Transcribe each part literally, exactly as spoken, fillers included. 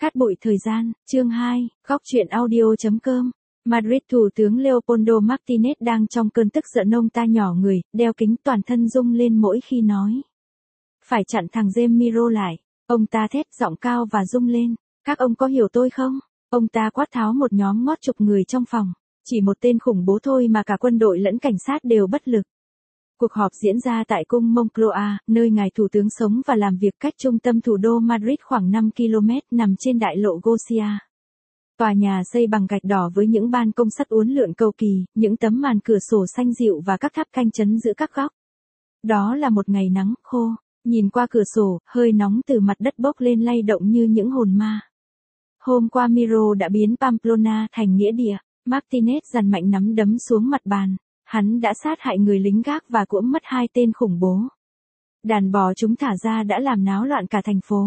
Cát bụi thời gian, chương hai, góc truyện audio.com. Madrid. Thủ tướng Leopoldo Martínez đang trong cơn tức giận. Ông ta nhỏ người, đeo kính, toàn thân rung lên mỗi khi nói. Phải chặn thằng Zemiro lại. Ông ta thét giọng cao và rung lên. Các ông có hiểu tôi không? Ông ta quát tháo một nhóm ngót chục người trong phòng. Chỉ một tên khủng bố thôi mà cả quân đội lẫn cảnh sát đều bất lực. Cuộc họp diễn ra tại cung Moncloa, nơi ngài thủ tướng sống và làm việc, cách trung tâm thủ đô Madrid khoảng năm ki lô mét, nằm trên đại lộ Gosia. Tòa nhà xây bằng gạch đỏ với những ban công sắt uốn lượn cầu kỳ, những tấm màn cửa sổ xanh dịu và các tháp canh chắn giữa các góc. Đó là một ngày nắng khô, nhìn qua cửa sổ, hơi nóng từ mặt đất bốc lên lay động như những hồn ma. Hôm qua Miro đã biến Pamplona thành nghĩa địa. Martínez giằng mạnh nắm đấm xuống mặt bàn. Hắn đã sát hại người lính gác và cũng mất hai tên khủng bố. Đàn bò chúng thả ra đã làm náo loạn cả thành phố.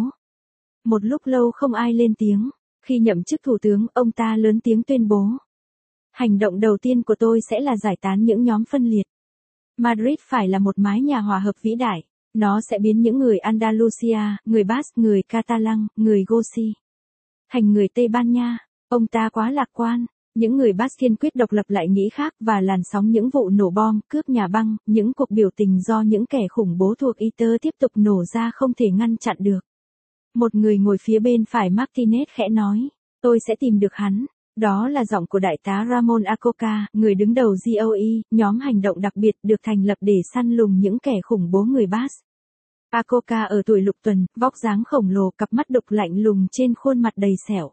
Một lúc lâu không ai lên tiếng. Khi nhậm chức thủ tướng, ông ta lớn tiếng tuyên bố. Hành động đầu tiên của tôi sẽ là giải tán những nhóm phân liệt. Madrid phải là một mái nhà hòa hợp vĩ đại. Nó sẽ biến những người Andalusia, người Basque, người Catalan, người Gosi thành người Tây Ban Nha. Ông ta quá lạc quan. Những người Basque kiên quyết độc lập lại nghĩ khác, và làn sóng những vụ nổ bom, cướp nhà băng, những cuộc biểu tình do những kẻ khủng bố thuộc i tê tiếp tục nổ ra không thể ngăn chặn được. Một người ngồi phía bên phải Martínez khẽ nói, tôi sẽ tìm được hắn. Đó là giọng của đại tá Ramón Acoca, người đứng đầu giê o e, nhóm hành động đặc biệt được thành lập để săn lùng những kẻ khủng bố người Basque. Acoca ở tuổi lục tuần, vóc dáng khổng lồ, cặp mắt đục lạnh lùng trên khuôn mặt đầy sẹo.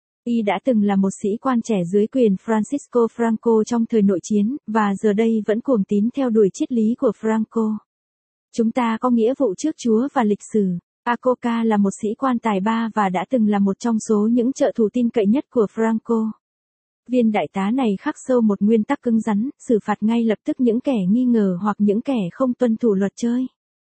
Y đã từng là một sĩ quan trẻ dưới quyền Francisco Franco trong thời nội chiến, và giờ đây vẫn cuồng tín theo đuổi triết lý của Franco. Chúng ta có nghĩa vụ trước Chúa và lịch sử. Acoca là một sĩ quan tài ba và đã từng là một trong số những trợ thủ tin cậy nhất của Franco. Viên đại tá này khắc sâu một nguyên tắc cứng rắn, xử phạt ngay lập tức những kẻ nghi ngờ hoặc những kẻ không tuân thủ luật chơi.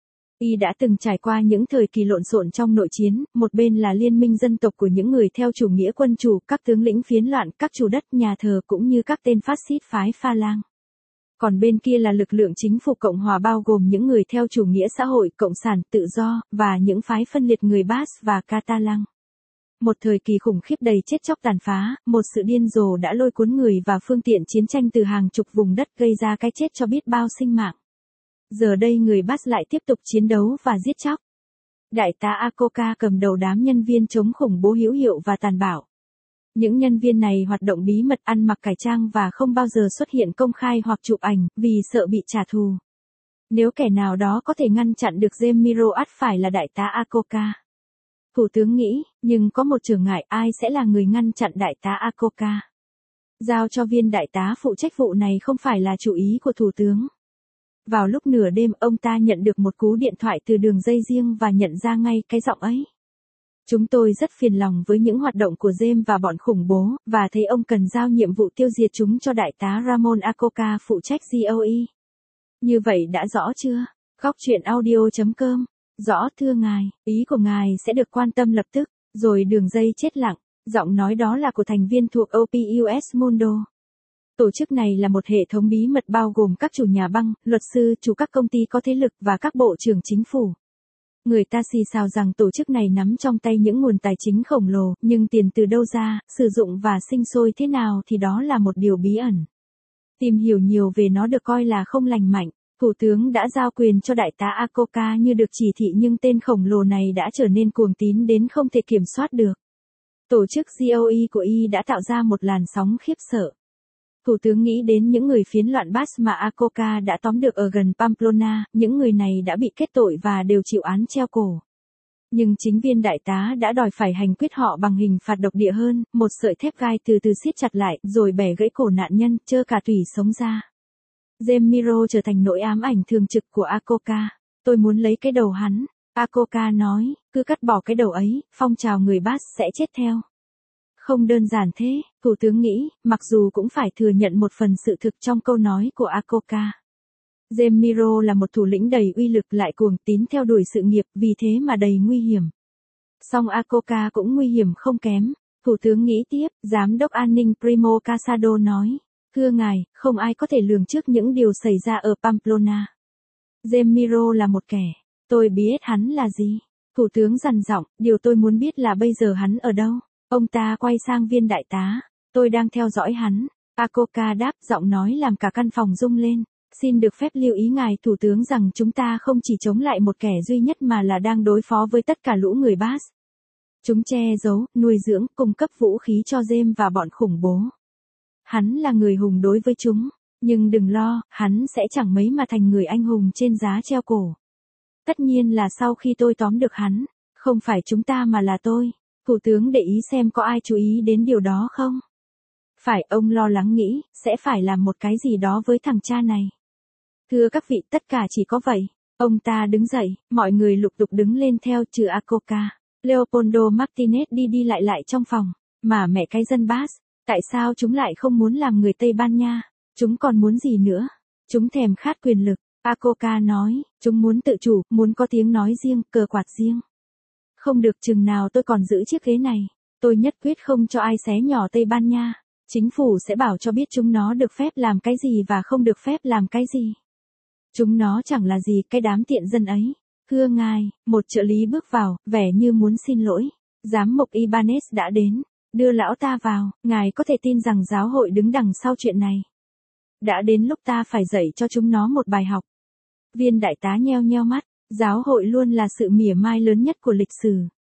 Y đã từng trải qua những thời kỳ lộn xộn trong nội chiến, một bên là liên minh dân tộc của những người theo chủ nghĩa quân chủ, các tướng lĩnh phiến loạn, các chủ đất, nhà thờ cũng như các tên phát xít phái Pha Lang. Còn bên kia là lực lượng chính phủ Cộng hòa bao gồm những người theo chủ nghĩa xã hội, cộng sản, tự do, và những phái phân liệt người Basque và Catalan. Một thời kỳ khủng khiếp đầy chết chóc tàn phá, một sự điên rồ đã lôi cuốn người và phương tiện chiến tranh từ hàng chục vùng đất, gây ra cái chết cho biết bao sinh mạng. Giờ đây người Basque lại tiếp tục chiến đấu và giết chóc. Đại tá Acoca cầm đầu đám nhân viên chống khủng bố hữu hiệu và tàn bạo. Những nhân viên này hoạt động bí mật, ăn mặc cải trang và không bao giờ xuất hiện công khai hoặc chụp ảnh, vì sợ bị trả thù. Nếu kẻ nào đó có thể ngăn chặn được Zemiro, ắt phải là đại tá Acoca. Thủ tướng nghĩ, nhưng có một trở ngại, ai sẽ là người ngăn chặn đại tá Acoca? Giao cho viên đại tá phụ trách vụ này không phải là chủ ý của thủ tướng. Vào lúc nửa đêm, ông ta nhận được một cú điện thoại từ đường dây riêng và nhận ra ngay cái giọng ấy. Chúng tôi rất phiền lòng với những hoạt động của James và bọn khủng bố, và thấy ông cần giao nhiệm vụ tiêu diệt chúng cho đại tá Ramón Acoca phụ trách giê o e. Như vậy đã rõ chưa? Góc truyện audio.com. Rõ thưa ngài, ý của ngài sẽ được quan tâm lập tức. Rồi đường dây chết lặng. Giọng nói đó là của thành viên thuộc Opus Mundo. Tổ chức này là một hệ thống bí mật bao gồm các chủ nhà băng, luật sư, chủ các công ty có thế lực và các bộ trưởng chính phủ. Người ta xì xào rằng tổ chức này nắm trong tay những nguồn tài chính khổng lồ, nhưng tiền từ đâu ra, sử dụng và sinh sôi thế nào thì đó là một điều bí ẩn. Tìm hiểu nhiều về nó được coi là không lành mạnh. Thủ tướng đã giao quyền cho đại tá Acoca như được chỉ thị, nhưng tên khổng lồ này đã trở nên cuồng tín đến không thể kiểm soát được. Tổ chức giê o e của Y đã tạo ra một làn sóng khiếp sợ. Thủ tướng nghĩ đến những người phiến loạn Basque mà Acoca đã tóm được ở gần Pamplona, những người này đã bị kết tội và đều chịu án treo cổ. Nhưng chính viên đại tá đã đòi phải hành quyết họ bằng hình phạt độc địa hơn, một sợi thép gai từ từ siết chặt lại, rồi bẻ gãy cổ nạn nhân, trơ cả tủy sống ra. Zemiro trở thành nỗi ám ảnh thường trực của Acoca. Tôi muốn lấy cái đầu hắn. Acoca nói, cứ cắt bỏ cái đầu ấy, phong trào người Basque sẽ chết theo. Không đơn giản thế, thủ tướng nghĩ, mặc dù cũng phải thừa nhận một phần sự thực trong câu nói của Acoca. Zemiro là một thủ lĩnh đầy uy lực, lại cuồng tín theo đuổi sự nghiệp, vì thế mà đầy nguy hiểm. Song Acoca cũng nguy hiểm không kém. Thủ tướng nghĩ tiếp, giám đốc an ninh Primo Casado nói, thưa ngài, không ai có thể lường trước những điều xảy ra ở Pamplona. Zemiro là một kẻ, tôi biết hắn là gì. Thủ tướng dằn giọng, điều tôi muốn biết là bây giờ hắn ở đâu. Ông ta quay sang viên đại tá. Tôi đang theo dõi hắn. Akoka đáp, giọng nói làm cả căn phòng rung lên. Xin được phép lưu ý ngài thủ tướng rằng chúng ta không chỉ chống lại một kẻ duy nhất mà là đang đối phó với tất cả lũ người Bass. Chúng che giấu, nuôi dưỡng, cung cấp vũ khí cho James và bọn khủng bố. Hắn là người hùng đối với chúng, nhưng đừng lo, hắn sẽ chẳng mấy mà thành người anh hùng trên giá treo cổ. Tất nhiên là sau khi tôi tóm được hắn, không phải chúng ta mà là tôi. Thủ tướng để ý xem có ai chú ý đến điều đó không? Phải, ông lo lắng nghĩ, sẽ phải làm một cái gì đó với thằng cha này. Thưa các vị, tất cả chỉ có vậy. Ông ta đứng dậy, mọi người lục tục đứng lên theo trừ Akoka. Leopoldo Martinez đi đi lại lại trong phòng. Mà mẹ cái dân Bass, tại sao chúng lại không muốn làm người Tây Ban Nha? Chúng còn muốn gì nữa? Chúng thèm khát quyền lực. Akoka nói, chúng muốn tự chủ, muốn có tiếng nói riêng, cờ quạt riêng. Không được, chừng nào tôi còn giữ chiếc ghế này, tôi nhất quyết không cho ai xé nhỏ Tây Ban Nha. Chính phủ sẽ bảo cho biết chúng nó được phép làm cái gì và không được phép làm cái gì. Chúng nó chẳng là gì, cái đám tiện dân ấy. Thưa ngài, một trợ lý bước vào, vẻ như muốn xin lỗi. Giám mục Ibanez đã đến, đưa lão ta vào, ngài có thể tin rằng giáo hội đứng đằng sau chuyện này. Đã đến lúc ta phải dạy cho chúng nó một bài học. Viên đại tá nheo nheo mắt, giáo hội luôn là sự mỉa mai lớn nhất của lịch sử.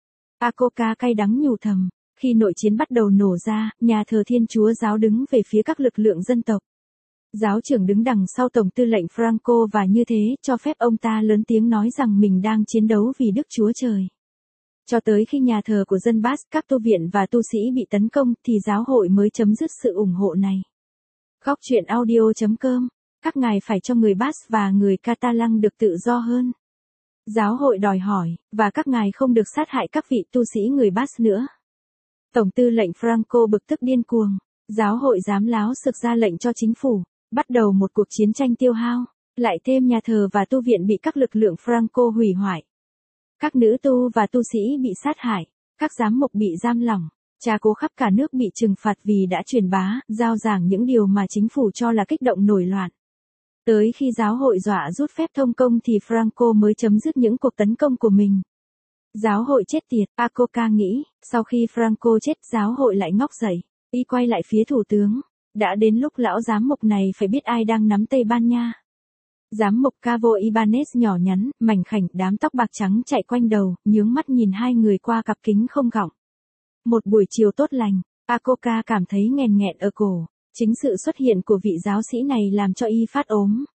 Akoka cay đắng nhủ thầm, khi nội chiến bắt đầu nổ ra, nhà thờ Thiên Chúa giáo đứng về phía các lực lượng dân tộc. Giáo trưởng đứng đằng sau Tổng tư lệnh Franco và như thế cho phép ông ta lớn tiếng nói rằng mình đang chiến đấu vì Đức Chúa Trời. Cho tới khi nhà thờ của dân Bass, các tu viện và tu sĩ bị tấn công thì giáo hội mới chấm dứt sự ủng hộ này. Góc truyện audio chấm com. Các ngài phải cho người Bass và người Catalan được tự do hơn. Giáo hội đòi hỏi, và các ngài không được sát hại các vị tu sĩ người Bass nữa. Tổng tư lệnh Franco bực tức điên cuồng. Giáo hội dám láo xược ra lệnh cho chính phủ. Bắt đầu một cuộc chiến tranh tiêu hao. Lại thêm nhà thờ và tu viện bị các lực lượng Franco hủy hoại. Các nữ tu và tu sĩ bị sát hại. Các giám mục bị giam lỏng. Cha cố khắp cả nước bị trừng phạt vì đã truyền bá, giao giảng những điều mà chính phủ cho là kích động nổi loạn. Tới khi giáo hội dọa rút phép thông công thì Franco mới chấm dứt những cuộc tấn công của mình. Giáo hội chết tiệt, Akoka nghĩ, sau khi Franco chết giáo hội lại ngóc dậy, y quay lại phía thủ tướng. Đã đến lúc lão giám mục này phải biết ai đang nắm Tây Ban Nha. Giám mục Cavo Ibanez nhỏ nhắn, mảnh khảnh, đám tóc bạc trắng chạy quanh đầu, nhướng mắt nhìn hai người qua cặp kính không gọng. Một buổi chiều tốt lành, Akoka cảm thấy nghèn nghẹn ở cổ. Chính sự xuất hiện của vị giáo sĩ này làm cho y phát ốm.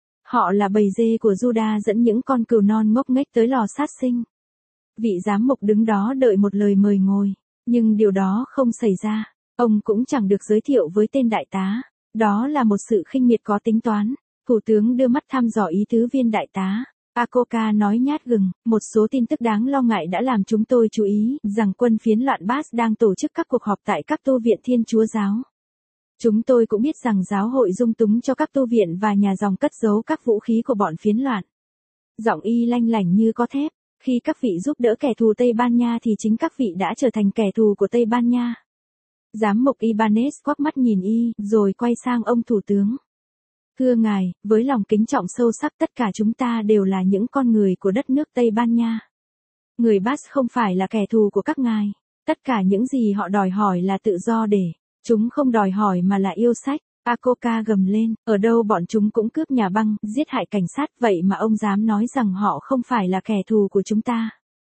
Họ là bầy dê của Juda dẫn những con cừu non ngốc nghếch tới lò sát sinh. Vị giám mục đứng đó đợi một lời mời ngồi, nhưng điều đó không xảy ra. Ông cũng chẳng được giới thiệu với tên đại tá. Đó là một sự khinh miệt có tính toán. Thủ tướng đưa mắt thăm dò ý tứ viên đại tá. Akoka nói nhát gừng, một số tin tức đáng lo ngại đã làm chúng tôi chú ý rằng quân phiến loạn Bass đang tổ chức các cuộc họp tại các tu viện Thiên Chúa giáo. Chúng tôi cũng biết rằng giáo hội dung túng cho các tu viện và nhà dòng cất giấu các vũ khí của bọn phiến loạn. Giọng y lanh lảnh như có thép, khi các vị giúp đỡ kẻ thù Tây Ban Nha thì chính các vị đã trở thành kẻ thù của Tây Ban Nha. Giám mục Ibanez quắc mắt nhìn y, rồi quay sang ông thủ tướng. Thưa ngài, với lòng kính trọng sâu sắc tất cả chúng ta đều là những con người của đất nước Tây Ban Nha. Người Bass không phải là kẻ thù của các ngài. Tất cả những gì họ đòi hỏi là tự do để. Chúng không đòi hỏi mà là yêu sách. Akoka gầm lên, ở đâu bọn chúng cũng cướp nhà băng, giết hại cảnh sát, vậy mà ông dám nói rằng họ không phải là kẻ thù của chúng ta.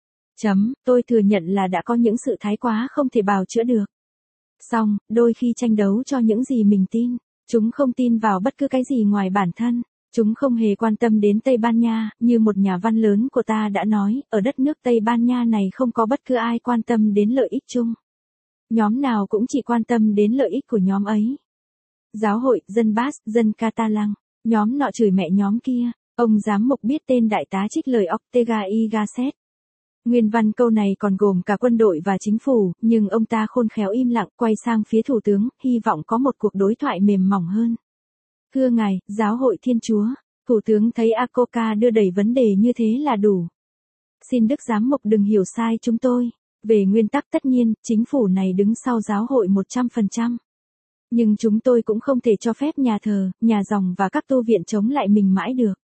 Chấm, tôi thừa nhận là đã có những sự thái quá không thể bào chữa được. Xong, đôi khi tranh đấu cho những gì mình tin. Chúng không tin vào bất cứ cái gì ngoài bản thân. Chúng không hề quan tâm đến Tây Ban Nha, như một nhà văn lớn của ta đã nói, ở đất nước Tây Ban Nha này không có bất cứ ai quan tâm đến lợi ích chung. Nhóm nào cũng chỉ quan tâm đến lợi ích của nhóm ấy. Giáo hội, dân Bass, dân Catalan, nhóm nọ chửi mẹ nhóm kia, ông giám mục biết tên đại tá trích lời Ortega y Gasset. Nguyên văn câu này còn gồm cả quân đội và chính phủ, nhưng ông ta khôn khéo im lặng, quay sang phía thủ tướng, hy vọng có một cuộc đối thoại mềm mỏng hơn. Thưa ngài, giáo hội Thiên Chúa, thủ tướng thấy Akoka đưa đẩy vấn đề như thế là đủ. Xin Đức Giám mục đừng hiểu sai chúng tôi. Về nguyên tắc tất nhiên, chính phủ này đứng sau giáo hội một trăm phần trăm. Nhưng chúng tôi cũng không thể cho phép nhà thờ, nhà dòng và các tu viện chống lại mình mãi được.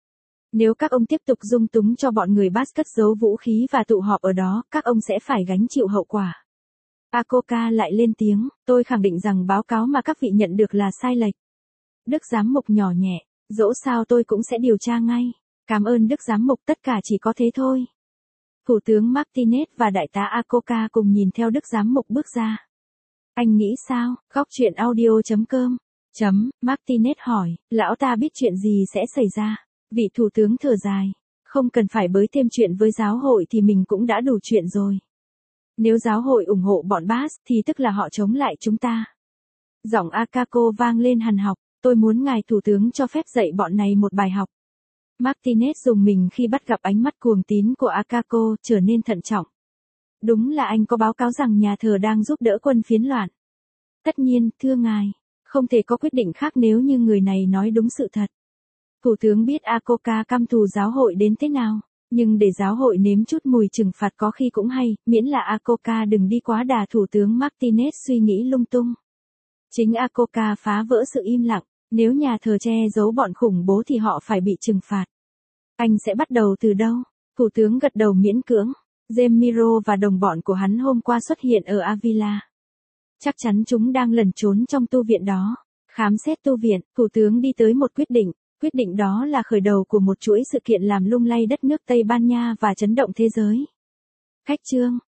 Nếu các ông tiếp tục dung túng cho bọn người Basque cất giấu vũ khí và tụ họp ở đó, các ông sẽ phải gánh chịu hậu quả. Akoka lại lên tiếng, tôi khẳng định rằng báo cáo mà các vị nhận được là sai lệch. Đức giám mục nhỏ nhẹ, dẫu sao tôi cũng sẽ điều tra ngay. Cảm ơn Đức giám mục, tất cả chỉ có thế thôi. Thủ tướng Martinez và đại tá Akoka cùng nhìn theo Đức giám mục bước ra. Anh nghĩ sao? Góc chuyện audio chấm com chấm Martinez hỏi, lão ta biết chuyện gì sẽ xảy ra. Vị thủ tướng thở dài. Không cần phải bới thêm chuyện với giáo hội thì mình cũng đã đủ chuyện rồi. Nếu giáo hội ủng hộ bọn Basque thì tức là họ chống lại chúng ta. Giọng Akako vang lên hằn học, tôi muốn ngài thủ tướng cho phép dạy bọn này một bài học. Martinez dùng mình khi bắt gặp ánh mắt cuồng tín của Akako, trở nên thận trọng. Đúng là anh có báo cáo rằng nhà thờ đang giúp đỡ quân phiến loạn. Tất nhiên, thưa ngài, không thể có quyết định khác nếu như người này nói đúng sự thật. Thủ tướng biết Akoka căm thù giáo hội đến thế nào, nhưng để giáo hội nếm chút mùi trừng phạt có khi cũng hay, miễn là Akoka đừng đi quá đà. Thủ tướng Martinez suy nghĩ lung tung. Chính Akoka phá vỡ sự im lặng, nếu nhà thờ che giấu bọn khủng bố thì họ phải bị trừng phạt. Anh sẽ bắt đầu từ đâu? Thủ tướng gật đầu miễn cưỡng. James Miro và đồng bọn của hắn hôm qua xuất hiện ở Avila. Chắc chắn chúng đang lẩn trốn trong tu viện đó. Khám xét tu viện, thủ tướng đi tới một quyết định. Quyết định đó là khởi đầu của một chuỗi sự kiện làm lung lay đất nước Tây Ban Nha và chấn động thế giới. Khách chương.